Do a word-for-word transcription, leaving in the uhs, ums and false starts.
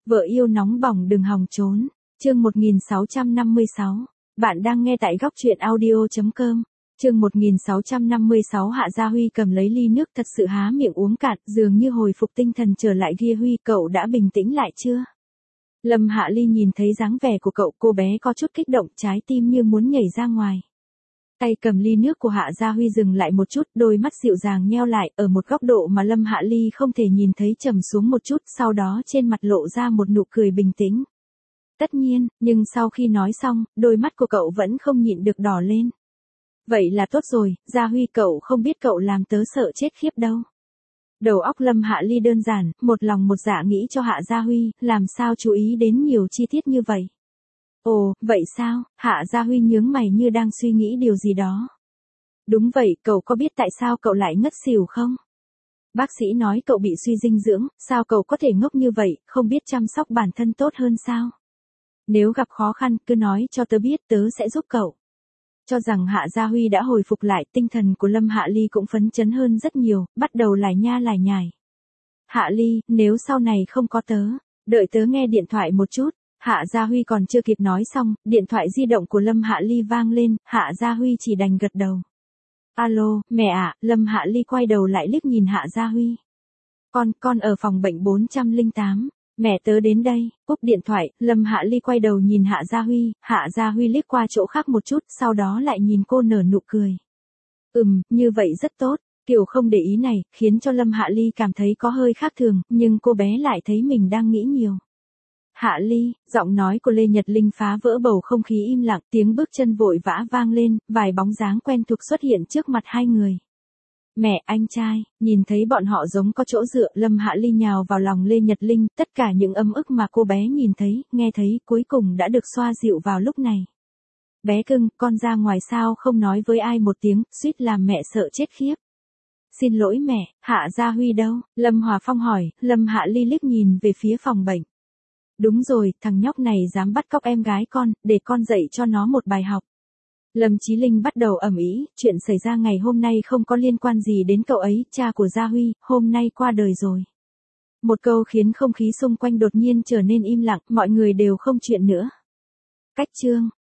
Vợ yêu nóng bỏng đừng hòng trốn. Chương một nghìn sáu trăm năm mươi sáu. Bạn đang nghe tại góc truyện audio chấm com. Chương một nghìn sáu trăm năm mươi sáu. Hạ Gia Huy cầm lấy ly nước thật sự há miệng uống cạn, dường như hồi phục tinh thần trở lại. Gia Huy, cậu đã bình tĩnh lại chưa? Lâm Hạ Ly nhìn thấy dáng vẻ của cậu, cô bé có chút kích động, trái tim như muốn nhảy ra ngoài. Tay cầm ly nước của Hạ Gia Huy dừng lại một chút, đôi mắt dịu dàng nheo lại, ở một góc độ mà Lâm Hạ Ly không thể nhìn thấy, trầm xuống một chút, sau đó trên mặt lộ ra một nụ cười bình tĩnh. Tất nhiên, nhưng sau khi nói xong, đôi mắt của cậu vẫn không nhịn được đỏ lên. Vậy là tốt rồi, Gia Huy, cậu không biết cậu làm tớ sợ chết khiếp đâu. Đầu óc Lâm Hạ Ly đơn giản, một lòng một dạ nghĩ cho Hạ Gia Huy, làm sao chú ý đến nhiều chi tiết như vậy. Ồ, vậy sao? Hạ Gia Huy nhướng mày như đang suy nghĩ điều gì đó. Đúng vậy, cậu có biết tại sao cậu lại ngất xỉu không? Bác sĩ nói cậu bị suy dinh dưỡng, sao cậu có thể ngốc như vậy, không biết chăm sóc bản thân tốt hơn sao? Nếu gặp khó khăn, cứ nói cho tớ biết, tớ sẽ giúp cậu. Cho rằng Hạ Gia Huy đã hồi phục lại, tinh thần của Lâm Hạ Ly cũng phấn chấn hơn rất nhiều, bắt đầu lải nha lải nhải. Hạ Ly, nếu sau này không có tớ, đợi tớ nghe điện thoại một chút. Hạ Gia Huy còn chưa kịp nói xong, điện thoại di động của Lâm Hạ Ly vang lên, Hạ Gia Huy chỉ đành gật đầu. Alo, mẹ ạ, Lâm Hạ Ly quay đầu lại liếc nhìn Hạ Gia Huy. Con, con ở phòng bệnh bốn trăm lẻ tám, mẹ tớ đến đây. Cúp điện thoại, Lâm Hạ Ly quay đầu nhìn Hạ Gia Huy, Hạ Gia Huy liếc qua chỗ khác một chút, sau đó lại nhìn cô nở nụ cười. Ừm, như vậy rất tốt. Kiểu không để ý này, khiến cho Lâm Hạ Ly cảm thấy có hơi khác thường, nhưng cô bé lại thấy mình đang nghĩ nhiều. Hạ Ly, giọng nói của Lê Nhật Linh phá vỡ bầu không khí im lặng, tiếng bước chân vội vã vang lên, vài bóng dáng quen thuộc xuất hiện trước mặt hai người. Mẹ, anh trai, nhìn thấy bọn họ giống có chỗ dựa, Lâm Hạ Ly nhào vào lòng Lê Nhật Linh, tất cả những ấm ức mà cô bé nhìn thấy, nghe thấy, cuối cùng đã được xoa dịu vào lúc này. Bé cưng, con ra ngoài sao không nói với ai một tiếng, suýt làm mẹ sợ chết khiếp. Xin lỗi mẹ, Hạ Gia Huy đâu? Lâm Hòa Phong hỏi, Lâm Hạ Ly liếc nhìn về phía phòng bệnh. Đúng rồi, thằng nhóc này dám bắt cóc em gái con, để con dạy cho nó một bài học. Lâm Chí Linh bắt đầu ầm ĩ, chuyện xảy ra ngày hôm nay không có liên quan gì đến cậu ấy, cha của Gia Huy, hôm nay qua đời rồi. Một câu khiến không khí xung quanh đột nhiên trở nên im lặng, mọi người đều không chuyện nữa. Cách chương,